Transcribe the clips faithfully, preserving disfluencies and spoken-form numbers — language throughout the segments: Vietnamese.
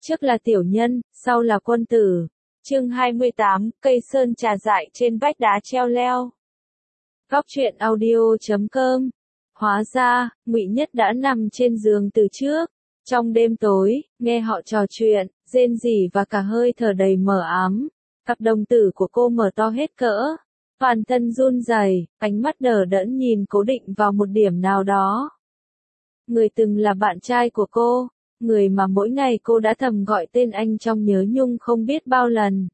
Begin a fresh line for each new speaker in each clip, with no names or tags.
trước là tiểu nhân, sau là quân tử. Chương hai mươi tám, cây sơn trà dại trên vách đá treo leo. Góc truyện audio chấm com. Hóa ra, Ngụy Nhất đã nằm trên giường từ trước. Trong đêm tối, nghe họ trò chuyện, rên rỉ và cả hơi thở đầy mờ ám. Cặp đồng tử của cô mở to hết cỡ. Toàn thân run rẩy, ánh mắt đờ đẫn nhìn cố định vào một điểm nào đó. Người từng là bạn trai của cô, người mà mỗi ngày cô đã thầm gọi tên anh trong nhớ nhung không biết bao lần.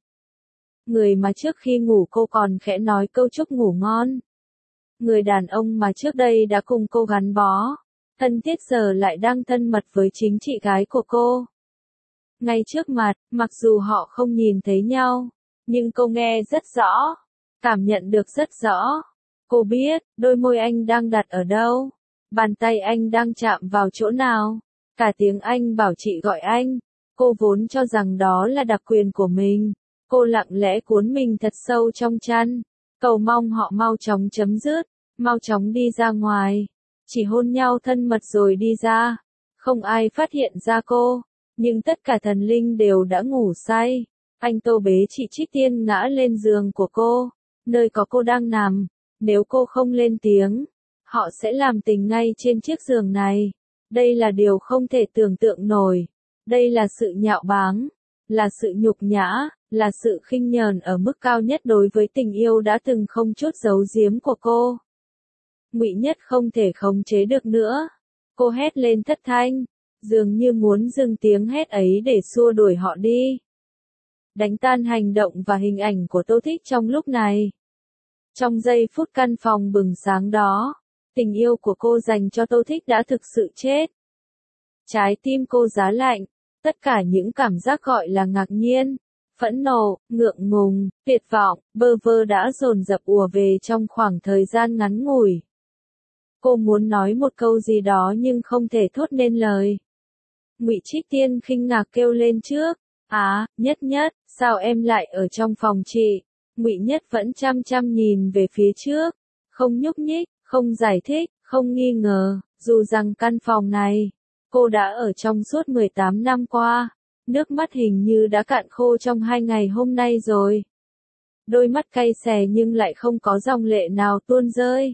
Người mà trước khi ngủ cô còn khẽ nói câu chúc ngủ ngon. Người đàn ông mà trước đây đã cùng cô gắn bó, thân thiết giờ lại đang thân mật với chính chị gái của cô. Ngay trước mặt, mặc dù họ không nhìn thấy nhau, nhưng cô nghe rất rõ, cảm nhận được rất rõ. Cô biết, đôi môi anh đang đặt ở đâu, bàn tay anh đang chạm vào chỗ nào, cả tiếng anh bảo chị gọi anh. Cô vốn cho rằng đó là đặc quyền của mình. Cô lặng lẽ cuốn mình thật sâu trong chăn, cầu mong họ mau chóng chấm dứt, mau chóng đi ra ngoài, chỉ hôn nhau thân mật rồi đi ra. Không ai phát hiện ra cô, nhưng tất cả thần linh đều đã ngủ say. Anh Tô bế chị Trích Tiên ngã lên giường của cô, nơi có cô đang nằm. Nếu cô không lên tiếng, họ sẽ làm tình ngay trên chiếc giường này. Đây là điều không thể tưởng tượng nổi. Đây là sự nhạo báng, là sự nhục nhã, là sự khinh nhờn ở mức cao nhất đối với tình yêu đã từng không chút giấu giếm của cô. Ngụy Nhất không thể khống chế được nữa. Cô hét lên thất thanh, dường như muốn dừng tiếng hét ấy để xua đuổi họ đi. Đánh tan hành động và hình ảnh của Tô Thích trong lúc này. Trong giây phút căn phòng bừng sáng đó, tình yêu của cô dành cho Tô Thích đã thực sự chết. Trái tim cô giá lạnh, tất cả những cảm giác gọi là ngạc nhiên, phẫn nộ, ngượng ngùng, tuyệt vọng, bơ vơ đã dồn dập ùa về trong khoảng thời gian ngắn ngủi. Cô muốn nói một câu gì đó nhưng không thể thốt nên lời. Ngụy Trích Tiên khinh ngạc kêu lên trước, "Á, Nhất Nhất, sao em lại ở trong phòng chị?" Ngụy Nhất vẫn chăm chăm nhìn về phía trước, không nhúc nhích, không giải thích, không nghi ngờ, dù rằng căn phòng này, cô đã ở trong suốt mười tám năm qua. Nước mắt hình như đã cạn khô trong hai ngày hôm nay rồi. Đôi mắt cay xè nhưng lại không có dòng lệ nào tuôn rơi.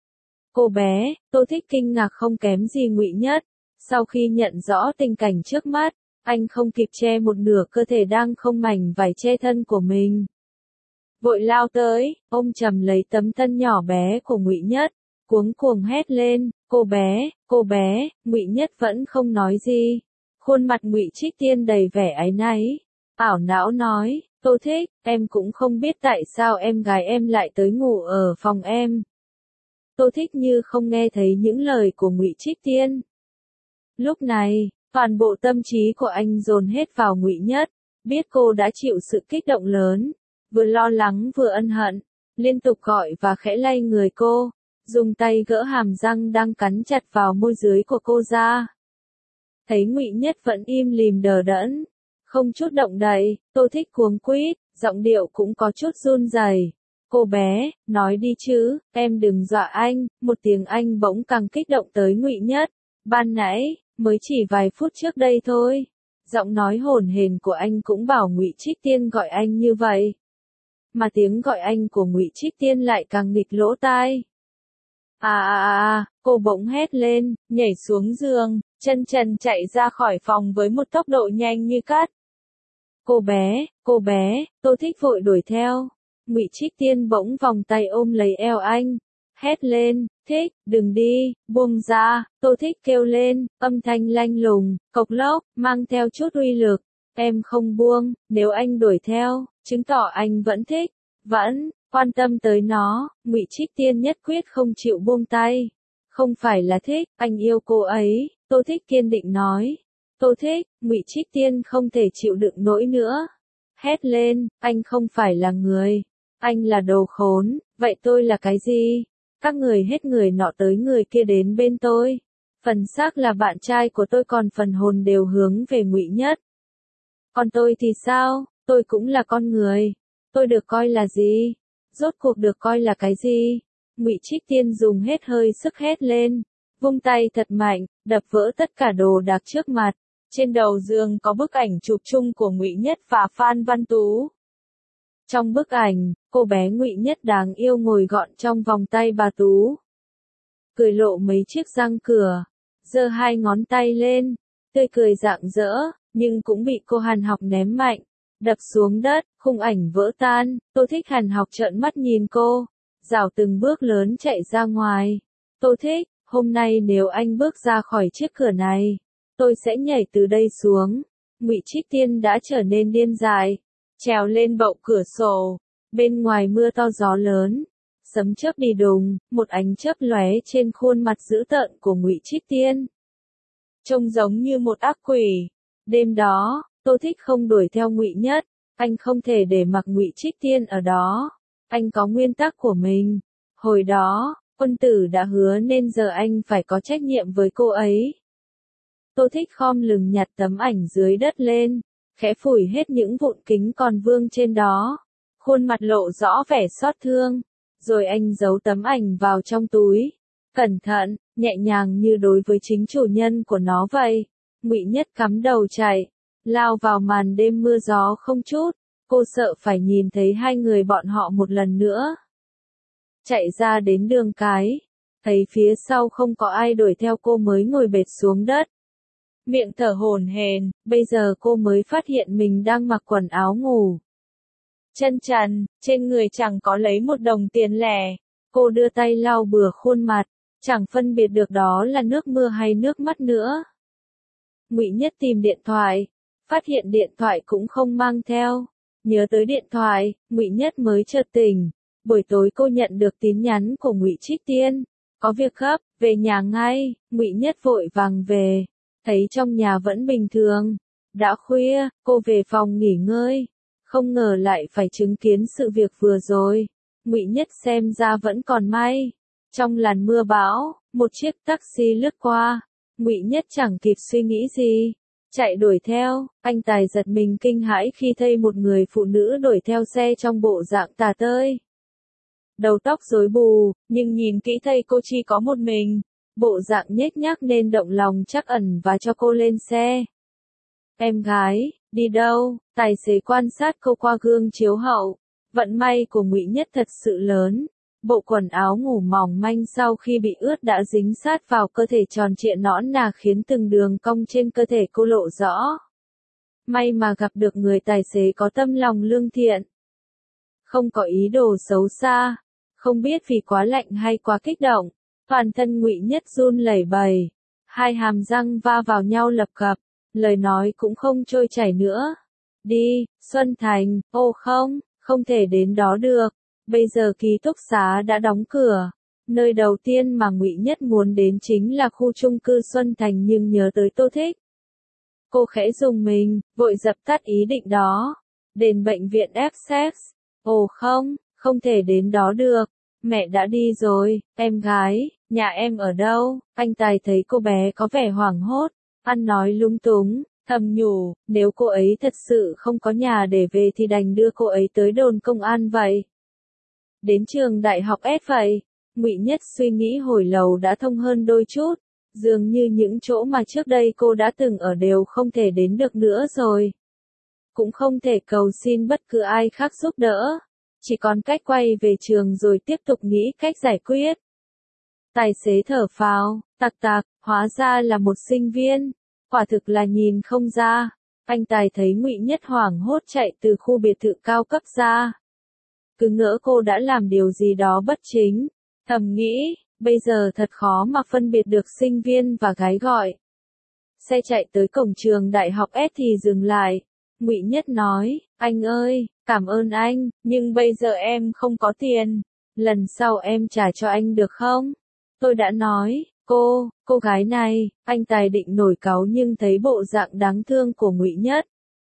Cô bé, Tô Thích kinh ngạc không kém gì Ngụy Nhất. Sau khi nhận rõ tình cảnh trước mắt, anh không kịp che một nửa cơ thể đang không mảnh vải che thân của mình. Vội lao tới, ôm chầm lấy tấm thân nhỏ bé của Ngụy Nhất, cuống cuồng hét lên, "Cô bé, cô bé!" Ngụy Nhất vẫn không nói gì. Khuôn mặt Ngụy Trích Tiên đầy vẻ áy náy, ảo não nói, "Tô Thích, em cũng không biết tại sao em gái em lại tới ngủ ở phòng em." Tô Thích như không nghe thấy những lời của Ngụy Trích Tiên. Lúc này, toàn bộ tâm trí của anh dồn hết vào Ngụy Nhất, biết cô đã chịu sự kích động lớn, vừa lo lắng vừa ân hận, liên tục gọi và khẽ lay người cô, dùng tay gỡ hàm răng đang cắn chặt vào môi dưới của cô ra. Thấy Ngụy Nhất vẫn im lìm đờ đẫn, không chút động đậy, Tô Thích cuống quýt, giọng điệu cũng có chút run rẩy. "Cô bé, nói đi chứ, em đừng dọa anh." Một tiếng anh bỗng càng kích động tới Ngụy Nhất. "Ban nãy, mới chỉ vài phút trước đây thôi." Giọng nói hổn hển của anh cũng bảo Ngụy Trích Tiên gọi anh như vậy. Mà tiếng gọi anh của Ngụy Trích Tiên lại càng nghịch lỗ tai. À à à, cô bỗng hét lên, nhảy xuống giường, chân trần chạy ra khỏi phòng với một tốc độ nhanh như cát. "Cô bé, cô bé!" Tô Thích vội đuổi theo. Ngụy Trích Tiên bỗng vòng tay ôm lấy eo anh, hét lên, "Thích, đừng đi, buông ra." Tô Thích kêu lên, âm thanh lanh lùng, cộc lốc, mang theo chút uy lực. "Em không buông, nếu anh đuổi theo, chứng tỏ anh vẫn thích, vẫn quan tâm tới nó." Ngụy Trích Tiên nhất quyết không chịu buông tay. "Không phải là thích, anh yêu cô ấy." Tô Thích kiên định nói. "Tô Thích." Ngụy Trích Tiên không thể chịu đựng nổi nữa, hét lên, "Anh không phải là người, anh là đồ khốn, vậy tôi là cái gì?" Các người hết người nọ tới người kia đến bên tôi. Phần xác là bạn trai của tôi còn phần hồn đều hướng về Ngụy Nhất. Còn tôi thì sao? Tôi cũng là con người. Tôi được coi là gì? Rốt cuộc được coi là cái gì? Ngụy Trích Tiên dùng hết hơi sức hét lên, vung tay thật mạnh, đập vỡ tất cả đồ đạc trước mặt. Trên đầu giường có bức ảnh chụp chung của Ngụy Nhất và Phan Văn Tú. Trong bức ảnh, cô bé Ngụy Nhất đáng yêu ngồi gọn trong vòng tay bà Tú. Cười lộ mấy chiếc răng cửa, giơ hai ngón tay lên, tươi cười rạng rỡ, nhưng cũng bị cô Hàn Học ném mạnh, đập xuống đất, khung ảnh vỡ tan. Tô Thích Hàn Học trợn mắt nhìn cô, rảo từng bước lớn chạy ra ngoài. Tô Thích, hôm nay nếu anh bước ra khỏi chiếc cửa này, tôi sẽ nhảy từ đây xuống. Ngụy Trích Tiên đã trở nên điên dại, trèo lên bậu cửa sổ. Bên ngoài mưa to gió lớn, sấm chớp đi đùng, một ánh chớp lóe trên khuôn mặt dữ tợn của Ngụy Trích Tiên. Trông giống như một ác quỷ. Đêm đó, Tô Thích không đuổi theo Ngụy Nhất, anh không thể để mặc Ngụy Trích Tiên ở đó. Anh có nguyên tắc của mình. Hồi đó, Quân Tử đã hứa nên giờ anh phải có trách nhiệm với cô ấy. Tô Thích khom lưng nhặt tấm ảnh dưới đất lên, khẽ phủi hết những vụn kính còn vương trên đó. Khuôn mặt lộ rõ vẻ xót thương, rồi anh giấu tấm ảnh vào trong túi. Cẩn thận, nhẹ nhàng như đối với chính chủ nhân của nó vậy. Ngụy Nhất cắm đầu chạy, lao vào màn đêm mưa gió không chút. Cô sợ phải nhìn thấy hai người bọn họ một lần nữa. Chạy ra đến đường cái, thấy phía sau không có ai đuổi theo cô mới ngồi bệt xuống đất. Miệng thở hổn hển, bây giờ cô mới phát hiện mình đang mặc quần áo ngủ. Chân trần, trên người chẳng có lấy một đồng tiền lẻ. Cô đưa tay lau bừa khuôn mặt, chẳng phân biệt được đó là nước mưa hay nước mắt nữa. Ngụy Nhất tìm điện thoại, phát hiện điện thoại cũng không mang theo. Nhớ tới điện thoại, Ngụy Nhất mới chợt tỉnh. Buổi tối cô nhận được tin nhắn của Ngụy Trích Tiên, có việc gấp, về nhà ngay. Ngụy Nhất vội vàng về, thấy trong nhà vẫn bình thường. Đã khuya, cô về phòng nghỉ ngơi, không ngờ lại phải chứng kiến sự việc vừa rồi. Ngụy Nhất xem ra vẫn còn may. Trong làn mưa bão, một chiếc taxi lướt qua. Ngụy Nhất chẳng kịp suy nghĩ gì, chạy đuổi theo. Anh Tài giật mình kinh hãi khi thấy một người phụ nữ đuổi theo xe trong bộ dạng tả tơi. Đầu tóc rối bù, nhưng nhìn kỹ thấy cô chỉ có một mình. Bộ dạng nhếch nhác nên động lòng trắc ẩn và cho cô lên xe. Em gái, đi đâu? Tài xế quan sát cô qua gương chiếu hậu. Vận may của Ngụy Nhất thật sự lớn. Bộ quần áo ngủ mỏng manh sau khi bị ướt đã dính sát vào cơ thể tròn trịa nõn nà khiến từng đường cong trên cơ thể cô lộ rõ. May mà gặp được người tài xế có tâm lòng lương thiện. Không có ý đồ xấu xa. Không biết vì quá lạnh hay quá kích động, toàn thân Ngụy Nhất run lẩy bẩy, hai hàm răng va vào nhau lập cập, lời nói cũng không trôi chảy nữa. Đi, Xuân Thành. Ô không, không thể đến đó được. Bây giờ ký túc xá đã đóng cửa. Nơi đầu tiên mà Ngụy Nhất muốn đến chính là khu chung cư Xuân Thành, nhưng nhớ tới Tô Thích. Cô khẽ rùng mình, vội dập tắt ý định đó. Đến bệnh viện Essex. Ồ không, không thể đến đó được. Mẹ đã đi rồi. Em gái, nhà em ở đâu? Anh Tài thấy cô bé có vẻ hoảng hốt, ăn nói lung túng, thầm nhủ, nếu cô ấy thật sự không có nhà để về thì đành đưa cô ấy tới đồn công an vậy. Đến trường đại học S vậy. Ngụy Nhất suy nghĩ hồi lâu đã thông hơn đôi chút. Dường như những chỗ mà trước đây cô đã từng ở đều không thể đến được nữa rồi. Cũng không thể cầu xin bất cứ ai khác giúp đỡ. Chỉ còn cách quay về trường rồi tiếp tục nghĩ cách giải quyết. Tài xế thở phào, tặc tặc, hóa ra là một sinh viên. Quả thực là nhìn không ra. Anh Tài thấy Ngụy Nhất hoảng hốt chạy từ khu biệt thự cao cấp ra. Cứ ngỡ cô đã làm điều gì đó bất chính. Thầm nghĩ, bây giờ thật khó mà phân biệt được sinh viên và gái gọi. Xe chạy tới cổng trường đại học S thì dừng lại. Ngụy Nhất nói, anh ơi, cảm ơn anh, nhưng bây giờ em không có tiền. Lần sau em trả cho anh được không? Tôi đã nói, cô, cô gái này. Anh Tài định nổi cáu nhưng thấy bộ dạng đáng thương của Ngụy Nhất,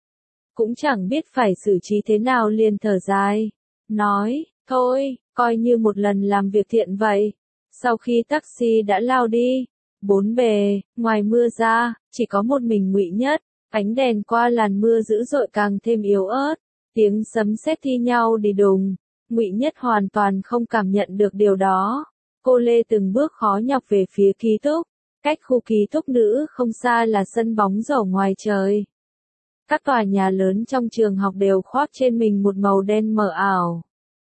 cũng chẳng biết phải xử trí thế nào liền thở dài. Nói, thôi, coi như một lần làm việc thiện vậy. Sau khi taxi đã lao đi, bốn bề, ngoài mưa ra, chỉ có một mình Ngụy Nhất. Ánh đèn qua làn mưa dữ dội càng thêm yếu ớt, tiếng sấm sét thi nhau đi đùng. Ngụy Nhất hoàn toàn không cảm nhận được điều đó. Cô lê từng bước khó nhọc về phía ký túc Cách khu ký túc nữ không xa là sân bóng rổ ngoài trời. Các tòa nhà lớn trong trường học đều khoác trên mình một màu đen mờ ảo.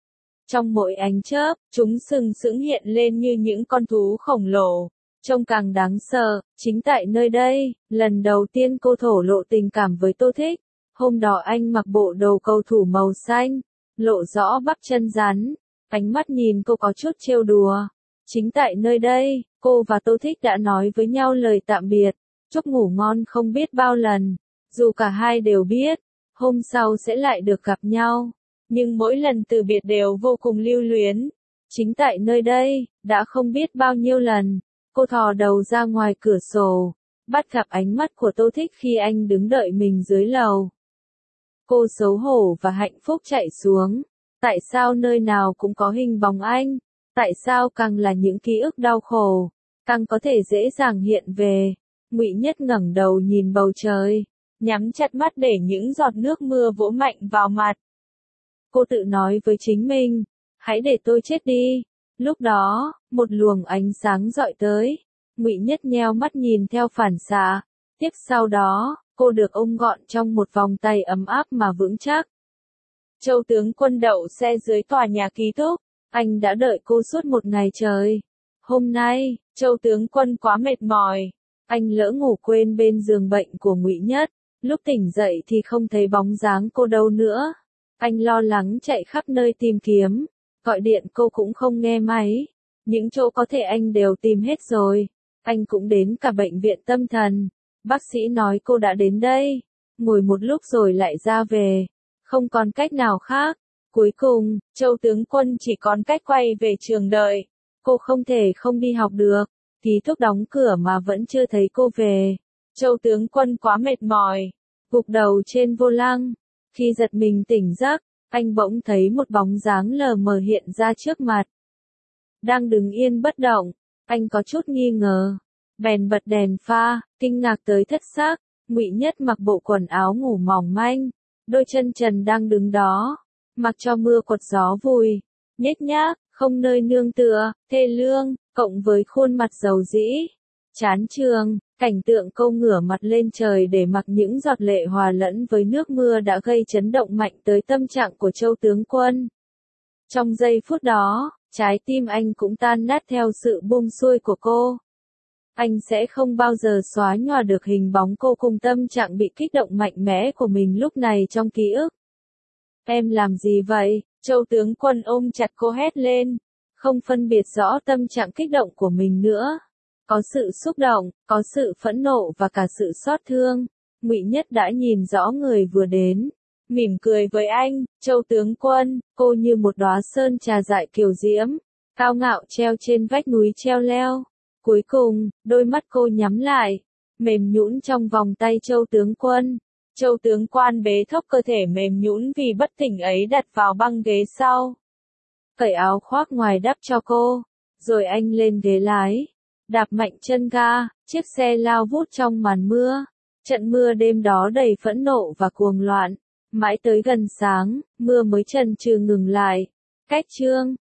Trong mỗi ánh chớp, chúng sừng sững hiện lên như những con thú khổng lồ, trông càng đáng sợ. Chính tại nơi đây, lần đầu tiên cô thổ lộ tình cảm với Tô Thích. Hôm đó anh mặc bộ đồ cầu thủ màu xanh, lộ rõ bắp chân rắn, ánh mắt nhìn cô có chút trêu đùa. Chính tại nơi đây, cô và Tô Thích đã nói với nhau lời tạm biệt, chúc ngủ ngon không biết bao lần, dù cả hai đều biết, hôm sau sẽ lại được gặp nhau, nhưng mỗi lần từ biệt đều vô cùng lưu luyến. Chính tại nơi đây, đã không biết bao nhiêu lần, cô thò đầu ra ngoài cửa sổ, bắt gặp ánh mắt của Tô Thích khi anh đứng đợi mình dưới lầu. Cô xấu hổ và hạnh phúc chạy xuống. Tại sao nơi nào cũng có hình bóng anh? Tại sao càng là những ký ức đau khổ, càng có thể dễ dàng hiện về? Ngụy Nhất ngẩng đầu nhìn bầu trời, nhắm chặt mắt để những giọt nước mưa vỗ mạnh vào mặt. Cô tự nói với chính mình, hãy để tôi chết đi. Lúc đó, một luồng ánh sáng rọi tới. Ngụy Nhất nheo mắt nhìn theo phản xạ. Tiếp sau đó, cô được ôm gọn trong một vòng tay ấm áp mà vững chắc. Châu tướng quân đậu xe dưới tòa nhà ký túc. Anh đã đợi cô suốt một ngày trời. Hôm nay, Châu tướng quân quá mệt mỏi. Anh lỡ ngủ quên bên giường bệnh của Ngụy Nhất. Lúc tỉnh dậy thì không thấy bóng dáng cô đâu nữa. Anh lo lắng chạy khắp nơi tìm kiếm. Gọi điện cô cũng không nghe máy. Những chỗ có thể anh đều tìm hết rồi. Anh cũng đến cả bệnh viện tâm thần. Bác sĩ nói cô đã đến đây. Ngồi một lúc rồi lại ra về. Không còn cách nào khác. Cuối cùng, Châu tướng quân chỉ còn cách quay về trường đợi. Cô không thể không đi học được. Ký túc đóng cửa mà vẫn chưa thấy cô về. Châu tướng quân quá mệt mỏi. Gục đầu trên vô lăng. Khi giật mình tỉnh giấc, anh bỗng thấy một bóng dáng lờ mờ hiện ra trước mặt. Đang đứng yên bất động, anh có chút nghi ngờ. Bèn bật đèn pha, kinh ngạc tới thất xác. Ngụy Nhất mặc bộ quần áo ngủ mỏng manh, đôi chân trần đang đứng đó, mặc cho mưa quật gió vùi, nhếch nhác, không nơi nương tựa, thê lương, cộng với khuôn mặt dầu dĩ, chán chường, cảnh tượng cô ngửa mặt lên trời để mặc những giọt lệ hòa lẫn với nước mưa đã gây chấn động mạnh tới tâm trạng của Châu tướng quân. Trong giây phút đó, trái tim anh cũng tan nát theo sự buông xuôi của cô. Anh sẽ không bao giờ xóa nhòa được hình bóng cô cùng tâm trạng bị kích động mạnh mẽ của mình lúc này trong ký ức. Em làm gì vậy? Châu tướng quân ôm chặt cô hét lên, không phân biệt rõ tâm trạng kích động của mình nữa. Có sự xúc động, có sự phẫn nộ và cả sự xót thương. Ngụy Nhất đã nhìn rõ người vừa đến, mỉm cười với anh. Châu tướng quân, cô như một đóa sơn trà dại kiều diễm, cao ngạo treo trên vách núi treo leo. Cuối cùng, đôi mắt cô nhắm lại, mềm nhũn trong vòng tay Châu tướng quân. Châu tướng quan bế thốc cơ thể mềm nhũn vì bất tỉnh ấy đặt vào băng ghế sau. Cởi áo khoác ngoài đắp cho cô, rồi anh lên ghế lái, đạp mạnh chân ga, chiếc xe lao vút trong màn mưa. Trận mưa đêm đó đầy phẫn nộ và cuồng loạn, mãi tới gần sáng, mưa mới chần chừ ngừng lại. Cách chương